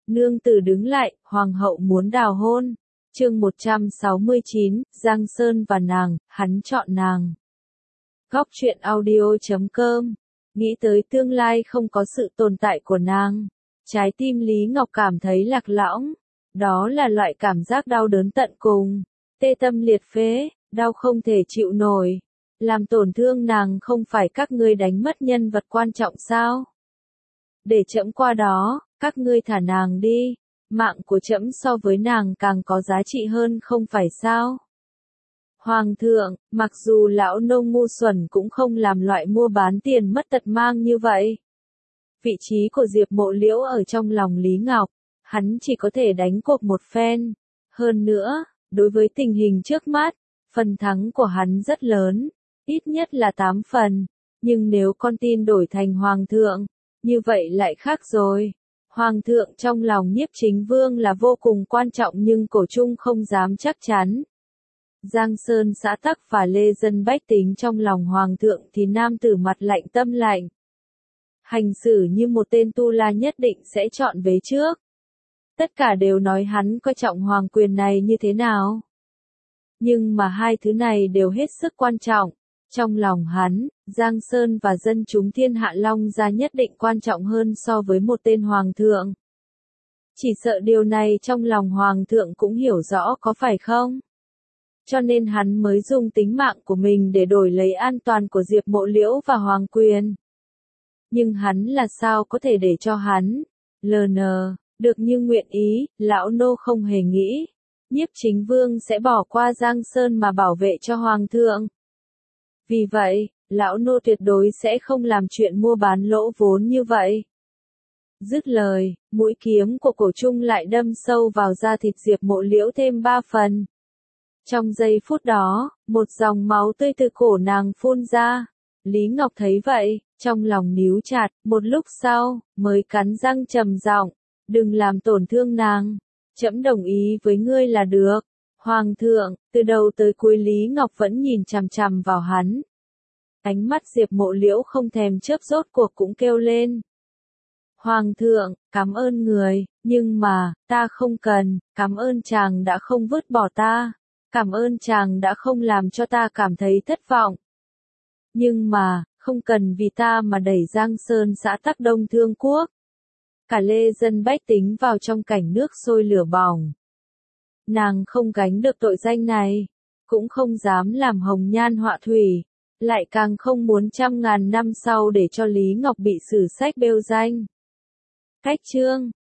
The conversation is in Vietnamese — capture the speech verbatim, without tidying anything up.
Nương tử đứng lại, hoàng hậu muốn đào hôn. Chương một trăm sáu mươi chín, Giang Sơn và nàng, hắn chọn nàng. Góc truyện audio chấm com. Nghĩ tới tương lai không có sự tồn tại của nàng, trái tim Lý Ngọc cảm thấy lạc lõng. Đó là loại cảm giác đau đớn tận cùng, tê tâm liệt phế, đau không thể chịu nổi. Làm tổn thương nàng không phải các ngươi đánh mất nhân vật quan trọng sao? Để trẫm qua đó, các ngươi thả nàng đi. Mạng của trẫm so với nàng càng có giá trị hơn không phải sao? Hoàng thượng, mặc dù lão nông ngu xuẩn cũng không làm loại mua bán tiền mất tật mang như vậy. Vị trí của Diệp Mộ Liễu ở trong lòng Lý Ngọc, hắn chỉ có thể đánh cuộc một phen. Hơn nữa, đối với tình hình trước mắt, phần thắng của hắn rất lớn, ít nhất là tám phần. Nhưng nếu con tin đổi thành hoàng thượng, như vậy lại khác rồi. Hoàng thượng trong lòng Nhiếp Chính Vương là vô cùng quan trọng nhưng Cổ Trung không dám chắc chắn. Giang Sơn xã tắc và lê dân bách tính trong lòng hoàng thượng thì nam tử mặt lạnh tâm lạnh. Hành xử như một tên tu la nhất định sẽ chọn vế trước. Tất cả đều nói hắn coi trọng hoàng quyền này như thế nào. Nhưng mà hai thứ này đều hết sức quan trọng. Trong lòng hắn, Giang Sơn và dân chúng thiên hạ Long gia nhất định quan trọng hơn so với một tên hoàng thượng. Chỉ sợ điều này trong lòng hoàng thượng cũng hiểu rõ có phải không? Cho nên hắn mới dùng tính mạng của mình để đổi lấy an toàn của Diệp Mộ Liễu và hoàng quyền. Nhưng hắn là sao có thể để cho hắn, lờ nờ, được như nguyện ý, lão nô không hề nghĩ. Nhiếp Chính Vương sẽ bỏ qua Giang Sơn mà bảo vệ cho hoàng thượng. Vì vậy, lão nô tuyệt đối sẽ không làm chuyện mua bán lỗ vốn như vậy. Dứt lời, mũi kiếm của Cổ Trung lại đâm sâu vào da thịt Diệp Mộ Liễu thêm ba phần. Trong giây phút đó, một dòng máu tươi từ cổ nàng phun ra. Lý Ngọc thấy vậy, trong lòng níu chặt, một lúc sau, mới cắn răng trầm giọng, đừng làm tổn thương nàng. Trẫm đồng ý với ngươi là được. Hoàng thượng, từ đầu tới cuối Lý Ngọc vẫn nhìn chằm chằm vào hắn. Ánh mắt Diệp Mộ Liễu không thèm chớp rốt cuộc cũng kêu lên. Hoàng thượng, cảm ơn người, nhưng mà, ta không cần, cảm ơn chàng đã không vứt bỏ ta. Cảm ơn chàng đã không làm cho ta cảm thấy thất vọng. Nhưng mà, không cần vì ta mà đẩy Giang Sơn xã tắc Đông Thương Quốc. Cả lê dân bách tính vào trong cảnh nước sôi lửa bỏng. Nàng không gánh được tội danh này, cũng không dám làm hồng nhan họa thủy, lại càng không muốn trăm ngàn năm sau để cho Lý Ngọc bị sử sách bêu danh. Cách chương